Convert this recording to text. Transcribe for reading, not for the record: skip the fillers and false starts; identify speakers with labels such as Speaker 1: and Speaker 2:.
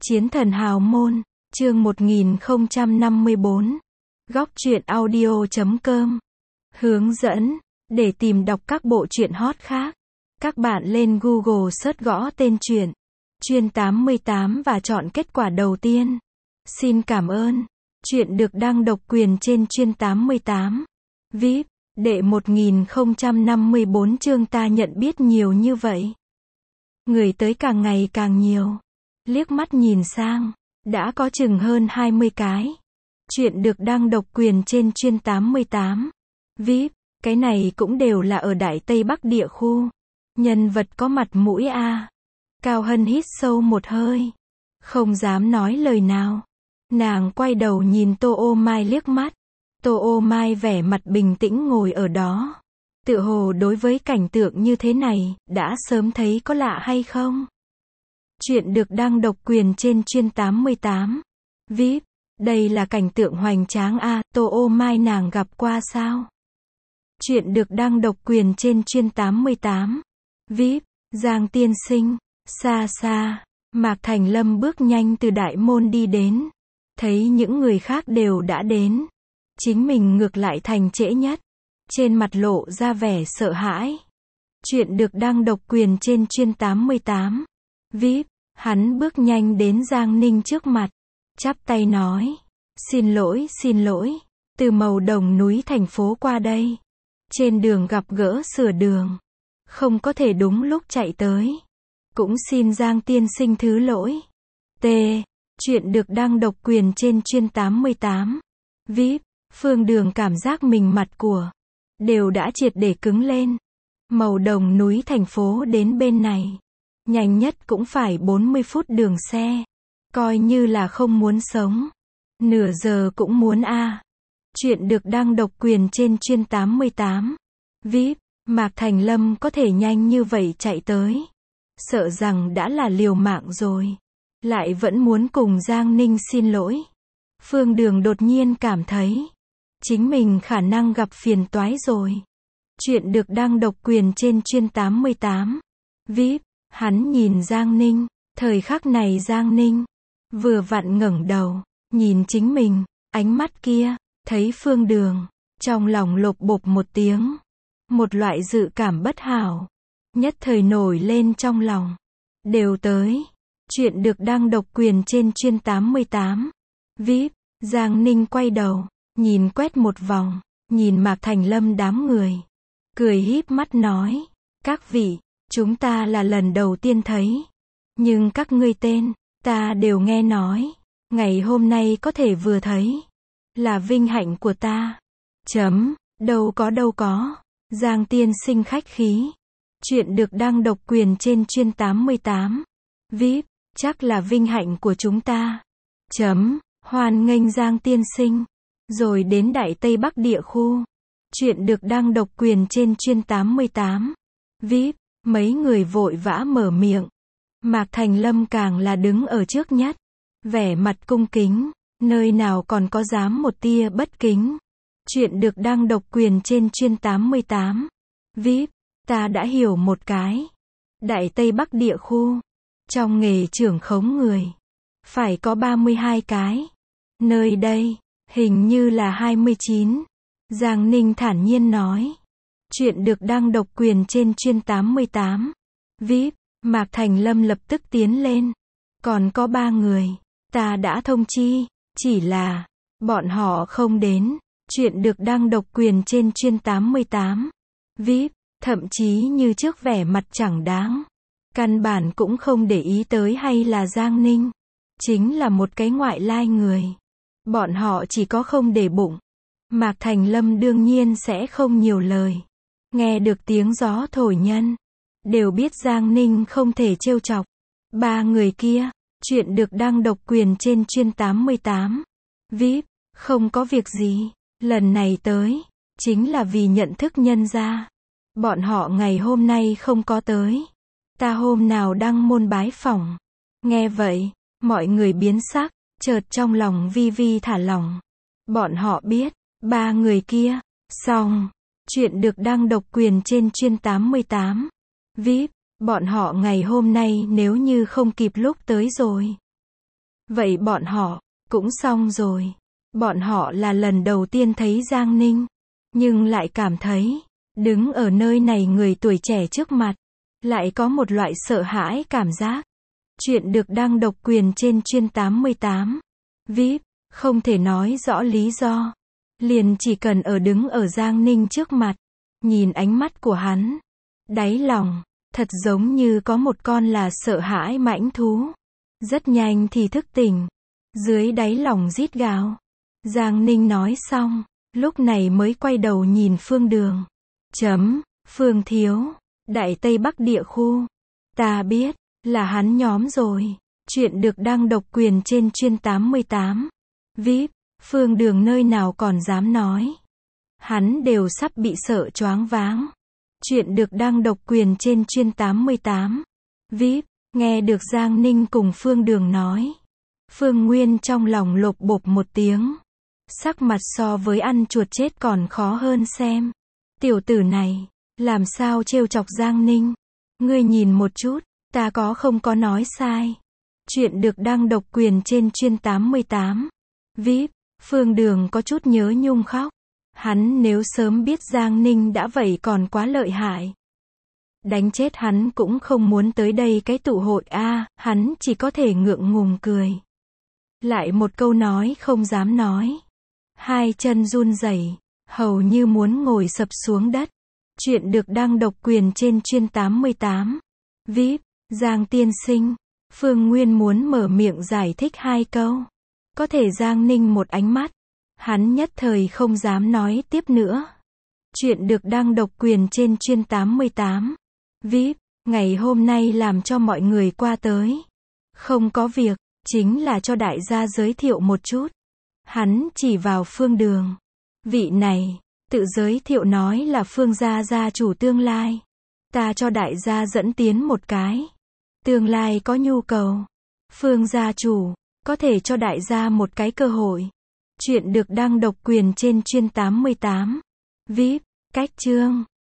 Speaker 1: Chiến thần hào môn, chương 1054. Góc truyện audio.com. Hướng dẫn, để tìm đọc các bộ truyện hot khác. Các bạn lên Google search gõ tên truyện Chuyên 88 và chọn kết quả đầu tiên. Xin cảm ơn. Truyện được đăng độc quyền trên Chuyên 88. VIP, đệ 1054 chương ta nhận biết nhiều như vậy. Người tới càng ngày càng nhiều. Liếc mắt nhìn sang, đã có chừng hơn 20 cái. Chuyện được đăng độc quyền trên Chuyên 88. VIP, cái này cũng đều là ở Đại Tây Bắc địa khu. Nhân vật có mặt mũi a. Cao Hân hít sâu một hơi, không dám nói lời nào. Nàng quay đầu nhìn Tô Ô Mai liếc mắt. Tô Ô Mai vẻ mặt bình tĩnh ngồi ở đó. Tựa hồ đối với cảnh tượng như thế này, đã sớm thấy có lạ hay không? Chuyện được đăng độc quyền trên Chuyên 88. VIP, đây là cảnh tượng hoành tráng a. Tô Ô Mai nàng gặp qua sao? Chuyện được đăng độc quyền trên Chuyên 88. VIP, Giang tiên sinh. Xa xa, Mạc Thành Lâm bước nhanh từ đại môn đi đến. Thấy những người khác đều đã đến, chính mình ngược lại thành trễ nhất. Trên mặt lộ ra vẻ sợ hãi. Chuyện được đăng độc quyền trên Chuyên 88. VIP, hắn bước nhanh đến Giang Ninh trước mặt, chắp tay nói: xin lỗi, từ Màu Đồng núi thành phố qua đây. Trên đường gặp gỡ sửa đường, không có thể đúng lúc chạy tới. Cũng xin Giang tiên sinh thứ lỗi. T. Chuyện được đăng độc quyền trên Chuyên 88. VIP, Phương Đường cảm giác mình mặt của đều đã triệt để cứng lên. Màu Đồng núi thành phố đến bên này, nhanh nhất cũng phải 40 phút đường xe. Coi như là không muốn sống, nửa giờ cũng muốn a. Chuyện được đăng độc quyền trên Chuyên 88. VIP, Mạc Thành Lâm có thể nhanh như vậy chạy tới, sợ rằng đã là liều mạng rồi. Lại vẫn muốn cùng Giang Ninh xin lỗi. Phương Đường đột nhiên cảm thấy chính mình khả năng gặp phiền toái rồi. Chuyện được đăng độc quyền trên Chuyên 88. VIP, hắn nhìn Giang Ninh. Thời khắc này Giang Ninh vừa vặn ngẩng đầu, nhìn chính mình. Ánh mắt kia, thấy Phương Đường, trong lòng lộp bộp một tiếng. Một loại dự cảm bất hảo nhất thời nổi lên trong lòng. Đều tới. Chuyện được đăng độc quyền trên Chuyên 88. VIP, Giang Ninh quay đầu, nhìn quét một vòng, nhìn Mạc Thành Lâm đám người, cười híp mắt nói: các vị, chúng ta là lần đầu tiên thấy, nhưng các ngươi tên, ta đều nghe nói. Ngày hôm nay có thể vừa thấy, là vinh hạnh của ta. Đâu có. Giang tiên sinh khách khí. Chuyện được đăng độc quyền trên Chuyên 88. VIP, chắc là vinh hạnh của chúng ta. Hoan nghênh Giang tiên sinh. Rồi đến Đại Tây Bắc địa khu. Chuyện được đăng độc quyền trên Chuyên 88. VIP, mấy người vội vã mở miệng. Mạc Thành Lâm càng là đứng ở trước nhất, vẻ mặt cung kính, nơi nào còn có dám một tia bất kính. Chuyện được đăng độc quyền trên Chuyên 88. VIP, ta đã hiểu một cái. Đại Tây Bắc địa khu, trong nghề trưởng khống người, phải có 32 cái. Nơi đây, hình như là 29. Giang Ninh thản nhiên nói. Chuyện được đăng độc quyền trên Chuyên 88. VIP, Mạc Thành Lâm lập tức tiến lên. Còn có 3 người, ta đã thông chi, chỉ là bọn họ không đến. Chuyện được đăng độc quyền trên Chuyên 88. VIP, thậm chí như trước vẻ mặt chẳng đáng, căn bản cũng không để ý tới hay là Giang Ninh chính là một cái ngoại lai người. Bọn họ chỉ có không để bụng. Mạc Thành Lâm đương nhiên sẽ không nhiều lời. Nghe được tiếng gió thổi nhân, đều biết Giang Ninh không thể trêu chọc 3 người kia. Chuyện được đăng độc quyền trên Chuyên 88. VIP, không có việc gì. Lần này tới, chính là vì nhận thức nhân gia. Bọn họ ngày hôm nay không có tới, ta hôm nào đăng môn bái phỏng. Nghe vậy, mọi người biến sắc, chợt trong lòng vi vi thả lỏng. Bọn họ biết, 3 người kia, xong. Chuyện được đăng độc quyền trên Chuyên 88. VIP, bọn họ ngày hôm nay nếu như không kịp lúc tới rồi, Vậy bọn họ, cũng xong rồi. Bọn họ là lần đầu tiên thấy Giang Ninh. Nhưng lại cảm thấy, đứng ở nơi này người tuổi trẻ trước mặt, lại có một loại sợ hãi cảm giác. Chuyện được đăng độc quyền trên chuyên 88. VIP, không thể nói rõ lý do. Liền chỉ cần đứng ở Giang Ninh trước mặt, nhìn ánh mắt của hắn. Đáy lòng, thật giống như có một con là sợ hãi mãnh thú. Rất nhanh thì thức tỉnh. Dưới đáy lòng rít gào. Giang Ninh nói xong, lúc này mới quay đầu nhìn Phương Đường. Phương thiếu, Đại Tây Bắc địa khu. Ta biết, là hắn nhóm rồi. Chuyện được đăng độc quyền trên chuyên 88. VIP, Phương Đường nơi nào còn dám nói. Hắn đều sắp bị sợ choáng váng. Chuyện được đăng độc quyền trên chuyên 88. VIP, nghe được Giang Ninh cùng Phương Đường nói. Phương Nguyên trong lòng lộp bộp một tiếng. Sắc mặt so với ăn chuột chết còn khó hơn xem. Tiểu tử này, làm sao trêu chọc Giang Ninh? Ngươi nhìn một chút, ta không có nói sai. Chuyện được đăng độc quyền trên chuyên 88. VIP, Phương Đường có chút nhớ nhung khóc. Hắn nếu sớm biết Giang Ninh đã vậy còn quá lợi hại. Đánh chết hắn cũng không muốn tới đây cái tụ hội hắn chỉ có thể ngượng ngùng cười. Lại một câu nói không dám nói. Hai chân run rẩy, hầu như muốn ngồi sập xuống đất. Chuyện được đăng độc quyền trên chuyên 88. VIP, Giang tiên sinh. Phương Nguyên muốn mở miệng giải thích hai câu. Có thể Giang Ninh một ánh mắt. Hắn nhất thời không dám nói tiếp nữa. Chuyện được đăng độc quyền trên chuyên 88. VIP, ngày hôm nay làm cho mọi người qua tới. Không có việc, chính là cho đại gia giới thiệu một chút. Hắn chỉ vào Phương Đường. Vị này, tự giới thiệu nói là Phương gia gia chủ tương lai. Ta cho đại gia dẫn tiến một cái. Tương lai có nhu cầu. Phương gia chủ, có thể cho đại gia một cái cơ hội. Chuyện được đăng độc quyền trên chuyên 88. VIP, cách chương.